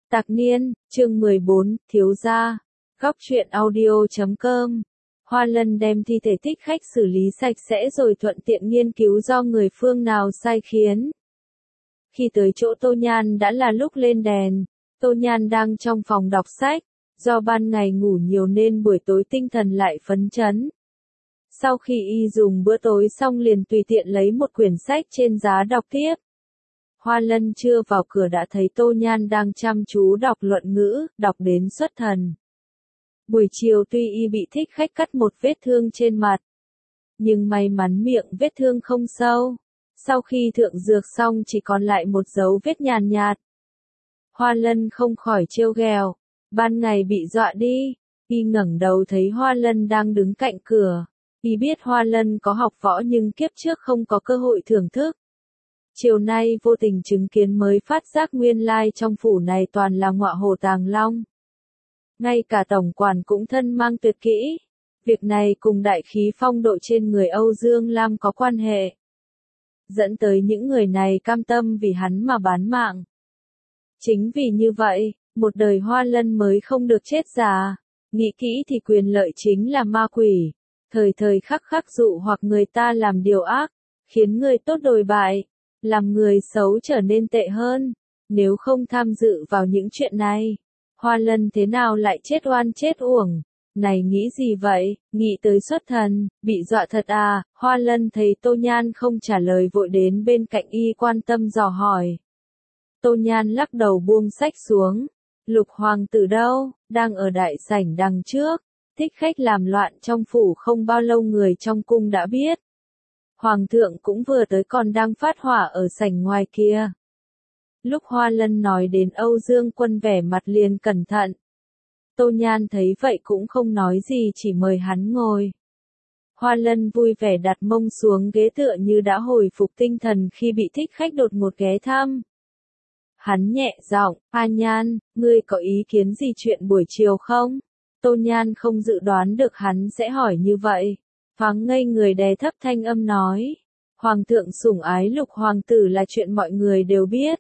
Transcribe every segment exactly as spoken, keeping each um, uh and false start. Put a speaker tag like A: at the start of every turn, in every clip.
A: Tạc Niên, chương mười bốn, Thiếu gia. Góc truyện audio chấm com. Hoa Lân đem thi thể thích khách xử lý sạch sẽ rồi thuận tiện nghiên cứu do người phương nào sai khiến. Khi tới chỗ Tô Nhan đã là lúc lên đèn, Tô Nhan đang trong phòng đọc sách, do ban ngày ngủ nhiều nên buổi tối tinh thần lại phấn chấn. Sau khi y dùng bữa tối xong liền tùy tiện lấy một quyển sách trên giá đọc tiếp. Hoa Lân chưa vào cửa đã thấy Tô Nhan đang chăm chú đọc luận ngữ, đọc đến xuất thần. Buổi chiều tuy y bị thích khách cắt một vết thương trên mặt, nhưng may mắn miệng vết thương không sâu. Sau khi thượng dược xong chỉ còn lại một dấu vết nhàn nhạt. Hoa Lân không khỏi trêu ghẹo, ban ngày bị dọa đi. Y ngẩng đầu thấy Hoa Lân đang đứng cạnh cửa. Y biết Hoa Lân có học võ nhưng kiếp trước không có cơ hội thưởng thức. Chiều nay vô tình chứng kiến mới phát giác nguyên lai trong phủ này toàn là ngọa hổ tàng long. Ngay cả tổng quản cũng thân mang tuyệt kỹ. Việc này cùng đại khí phong độ trên người Âu Dương Lam có quan hệ. Dẫn tới những người này cam tâm vì hắn mà bán mạng. Chính vì như vậy, một đời Hoa Lân mới không được chết già. Nghĩ kỹ thì quyền lợi chính là ma quỷ. Thời thời khắc khắc dụ hoặc người ta làm điều ác, khiến người tốt đồi bại, làm người xấu trở nên tệ hơn. Nếu không tham dự vào những chuyện này, Hoa Lân thế nào lại chết oan chết uổng? Này nghĩ gì vậy? Nghĩ tới xuất thần, bị dọa thật à? Hoa Lân thấy Tô Nhan không trả lời vội đến bên cạnh y quan tâm dò hỏi. Tô Nhan lắc đầu buông sách xuống. Lục hoàng tử đâu? Đang ở đại sảnh đằng trước. Thích khách làm loạn trong phủ không bao lâu người trong cung đã biết. Hoàng thượng cũng vừa tới còn đang phát hỏa ở sảnh ngoài kia. Lúc Hoa Lân nói đến Âu Dương Quân vẻ mặt liền cẩn thận. Tô Nhan thấy vậy cũng không nói gì chỉ mời hắn ngồi. Hoa Lân vui vẻ đặt mông xuống ghế tựa như đã hồi phục tinh thần khi bị thích khách đột ngột ghé thăm. Hắn nhẹ giọng, A Nhan, ngươi có ý kiến gì chuyện buổi chiều không? Tô Nhan không dự đoán được hắn sẽ hỏi như vậy. Thoáng ngây người đè thấp thanh âm nói. Hoàng thượng sủng ái lục hoàng tử là chuyện mọi người đều biết.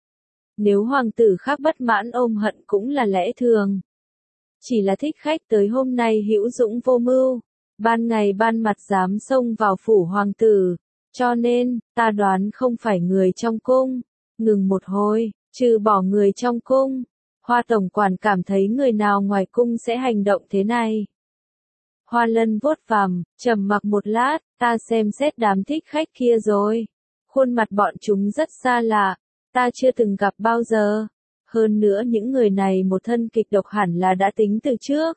A: Nếu hoàng tử khác bất mãn ôm hận cũng là lẽ thường. Chỉ là thích khách tới hôm nay hữu dũng vô mưu. Ban ngày ban mặt dám xông vào phủ hoàng tử. Cho nên, ta đoán không phải người trong cung. Ngừng một hồi, trừ bỏ người trong cung. Hoa tổng quản cảm thấy người nào ngoài cung sẽ hành động thế này. Hoa Lân vuốt vằm, trầm mặc một lát, ta xem xét đám thích khách kia rồi. Khuôn mặt bọn chúng rất xa lạ, ta chưa từng gặp bao giờ. Hơn nữa những người này một thân kịch độc hẳn là đã tính từ trước.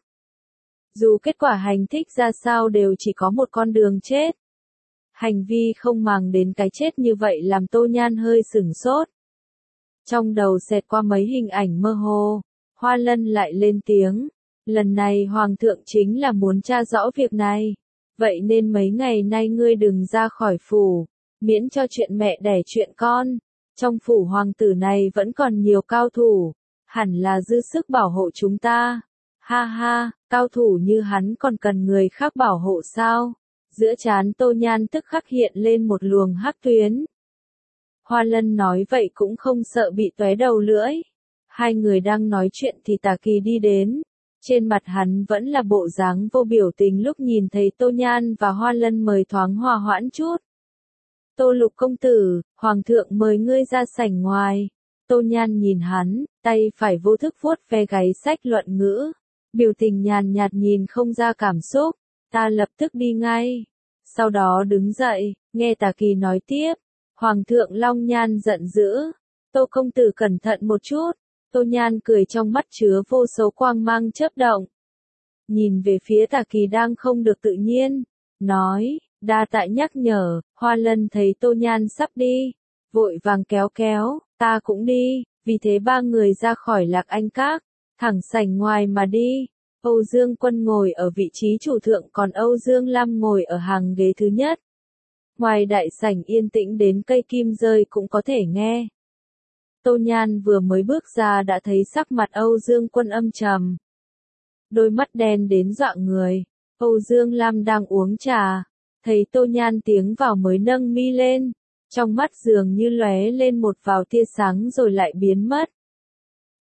A: Dù kết quả hành thích ra sao đều chỉ có một con đường chết. Hành vi không màng đến cái chết như vậy làm Tô Nhan hơi sửng sốt. Trong đầu xẹt qua mấy hình ảnh mơ hồ, Hoa Lân lại lên tiếng. Lần này Hoàng thượng chính là muốn tra rõ việc này. Vậy nên mấy ngày nay ngươi đừng ra khỏi phủ, miễn cho chuyện mẹ đẻ chuyện con. Trong phủ hoàng tử này vẫn còn nhiều cao thủ, hẳn là dư sức bảo hộ chúng ta. Ha ha, cao thủ như hắn còn cần người khác bảo hộ sao? Giữa trán Tô Nhan tức khắc hiện lên một luồng hắc tuyến. Hoa Lân nói vậy cũng không sợ bị tóe đầu lưỡi. Hai người đang nói chuyện thì Tà Kỳ đi đến. Trên mặt hắn vẫn là bộ dáng vô biểu tình lúc nhìn thấy Tô Nhan và Hoa Lân mời thoáng hòa hoãn chút. Tô Lục công tử, Hoàng thượng mời ngươi ra sảnh ngoài. Tô Nhan nhìn hắn, tay phải vô thức vuốt ve gáy sách luận ngữ. Biểu tình nhàn nhạt nhìn không ra cảm xúc. Ta lập tức đi ngay. Sau đó đứng dậy, nghe Tà Kỳ nói tiếp. Hoàng thượng Long Nhan giận dữ. Tô công tử cẩn thận một chút. Tô Nhan cười trong mắt chứa vô số quang mang chớp động. Nhìn về phía Tà Kỳ đang không được tự nhiên. Nói, đa tạ nhắc nhở. Hoa Lân thấy Tô Nhan sắp đi. Vội vàng kéo kéo, ta cũng đi. Vì thế ba người ra khỏi Lạc Anh Các. Thẳng sảnh ngoài mà đi. Âu Dương Quân ngồi ở vị trí chủ thượng còn Âu Dương Lam ngồi ở hàng ghế thứ nhất. Ngoài đại sảnh yên tĩnh đến cây kim rơi cũng có thể nghe. Tô Nhan vừa mới bước ra đã thấy sắc mặt Âu Dương Quân âm trầm. Đôi mắt đen đến dọa người. Âu Dương Lam đang uống trà. Thấy Tô Nhan tiếng vào mới nâng mi lên. Trong mắt dường như lóe lên một vào tia sáng rồi lại biến mất.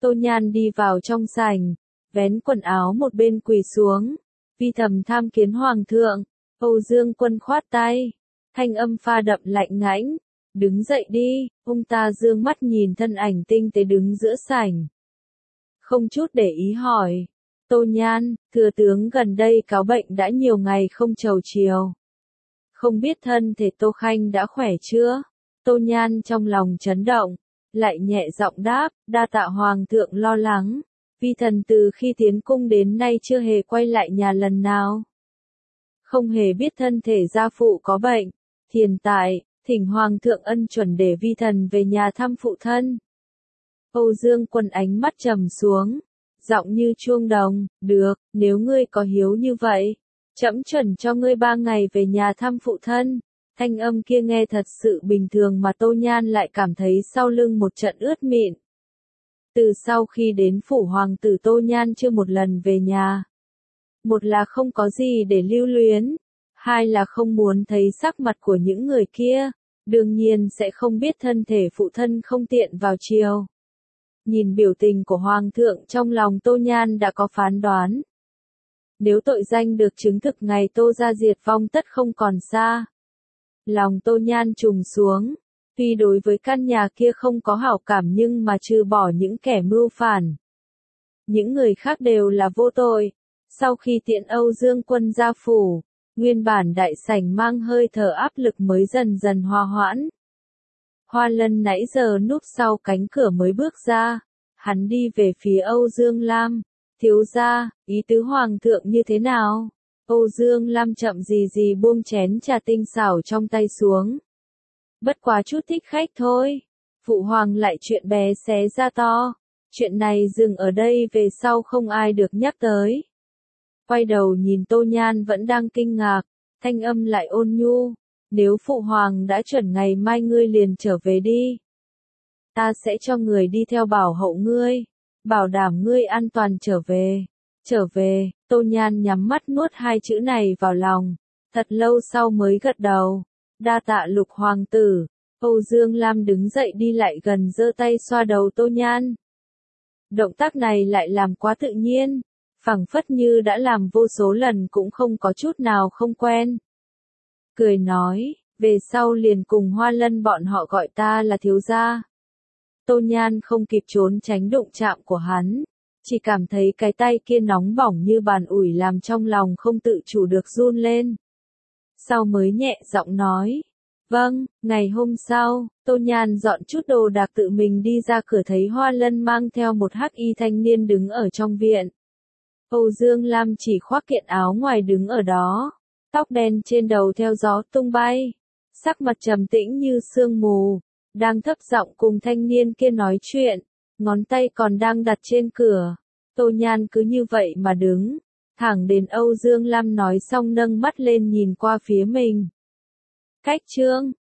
A: Tô Nhan đi vào trong sảnh, vén quần áo một bên quỳ xuống, vi thầm tham kiến hoàng thượng. Âu Dương Quân khoát tay, thanh âm pha đậm lạnh ngãnh, đứng dậy đi. Ông ta dương mắt nhìn thân ảnh tinh tế đứng giữa sảnh, không chút để ý hỏi, Tô Nhan, thừa tướng gần đây cáo bệnh đã nhiều ngày không trầu chiều. Không biết thân thể Tô Khanh đã khỏe chưa? Tô Nhan trong lòng chấn động, lại nhẹ giọng đáp, đa tạ hoàng thượng lo lắng. Vi thần từ khi tiến cung đến nay chưa hề quay lại nhà lần nào. Không hề biết thân thể gia phụ có bệnh. Hiện tại, thỉnh hoàng thượng ân chuẩn để vi thần về nhà thăm phụ thân. Âu Dương Quân ánh mắt trầm xuống, giọng như chuông đồng, được, nếu ngươi có hiếu như vậy, trẫm chuẩn cho ngươi ba ngày về nhà thăm phụ thân. Thanh âm kia nghe thật sự bình thường mà Tô Nhan lại cảm thấy sau lưng một trận ướt mịn. Từ sau khi đến phủ hoàng tử Tô Nhan chưa một lần về nhà. Một là không có gì để lưu luyến, hai là không muốn thấy sắc mặt của những người kia, đương nhiên sẽ không biết thân thể phụ thân không tiện vào chiều. Nhìn biểu tình của hoàng thượng trong lòng Tô Nhan đã có phán đoán. Nếu tội danh được chứng thực ngày Tô gia diệt vong tất không còn xa. Lòng Tô Nhan trùng xuống, tuy đối với căn nhà kia không có hảo cảm nhưng mà trừ bỏ những kẻ mưu phản, những người khác đều là vô tội. Sau khi tiện Âu Dương Quân ra phủ, nguyên bản đại sảnh mang hơi thở áp lực mới dần dần hòa hoãn. Hoa Lân nãy giờ núp sau cánh cửa mới bước ra, hắn đi về phía Âu Dương Lam, thiếu gia, ý tứ hoàng thượng như thế nào? Âu Dương Lam chậm gì gì buông chén trà tinh xảo trong tay xuống. Bất quá chút thích khách thôi. Phụ hoàng lại chuyện bé xé ra to. Chuyện này dừng ở đây về sau không ai được nhắc tới. Quay đầu nhìn Tô Nhan vẫn đang kinh ngạc, thanh âm lại ôn nhu. Nếu phụ hoàng đã chuẩn ngày mai ngươi liền trở về đi. Ta sẽ cho người đi theo bảo hậu ngươi. Bảo đảm ngươi an toàn trở về. Trở về, Tô Nhan nhắm mắt nuốt hai chữ này vào lòng. Thật lâu sau mới gật đầu. Đa tạ Lục hoàng tử. Âu Dương Lam đứng dậy đi lại gần giơ tay xoa đầu Tô Nhan. Động tác này lại làm quá tự nhiên, phảng phất như đã làm vô số lần cũng không có chút nào không quen. Cười nói, về sau liền cùng Hoa Lân bọn họ gọi ta là thiếu gia. Tô Nhan không kịp trốn tránh đụng chạm của hắn, chỉ cảm thấy cái tay kia nóng bỏng như bàn ủi làm trong lòng không tự chủ được run lên. Sau mới nhẹ giọng nói, vâng. Ngày hôm sau, Tô Nhan dọn chút đồ đạc tự mình đi ra cửa thấy Hoa Lân mang theo một hắc y thanh niên đứng ở trong viện. Âu Dương Lam chỉ khoác kiện áo ngoài đứng ở đó, tóc đen trên đầu theo gió tung bay, sắc mặt trầm tĩnh như sương mù, đang thấp giọng cùng thanh niên kia nói chuyện, ngón tay còn đang đặt trên cửa. Tô Nhan cứ như vậy mà đứng, thẳng đến Âu Dương Lam nói xong nâng mắt lên nhìn qua phía mình. Cách chương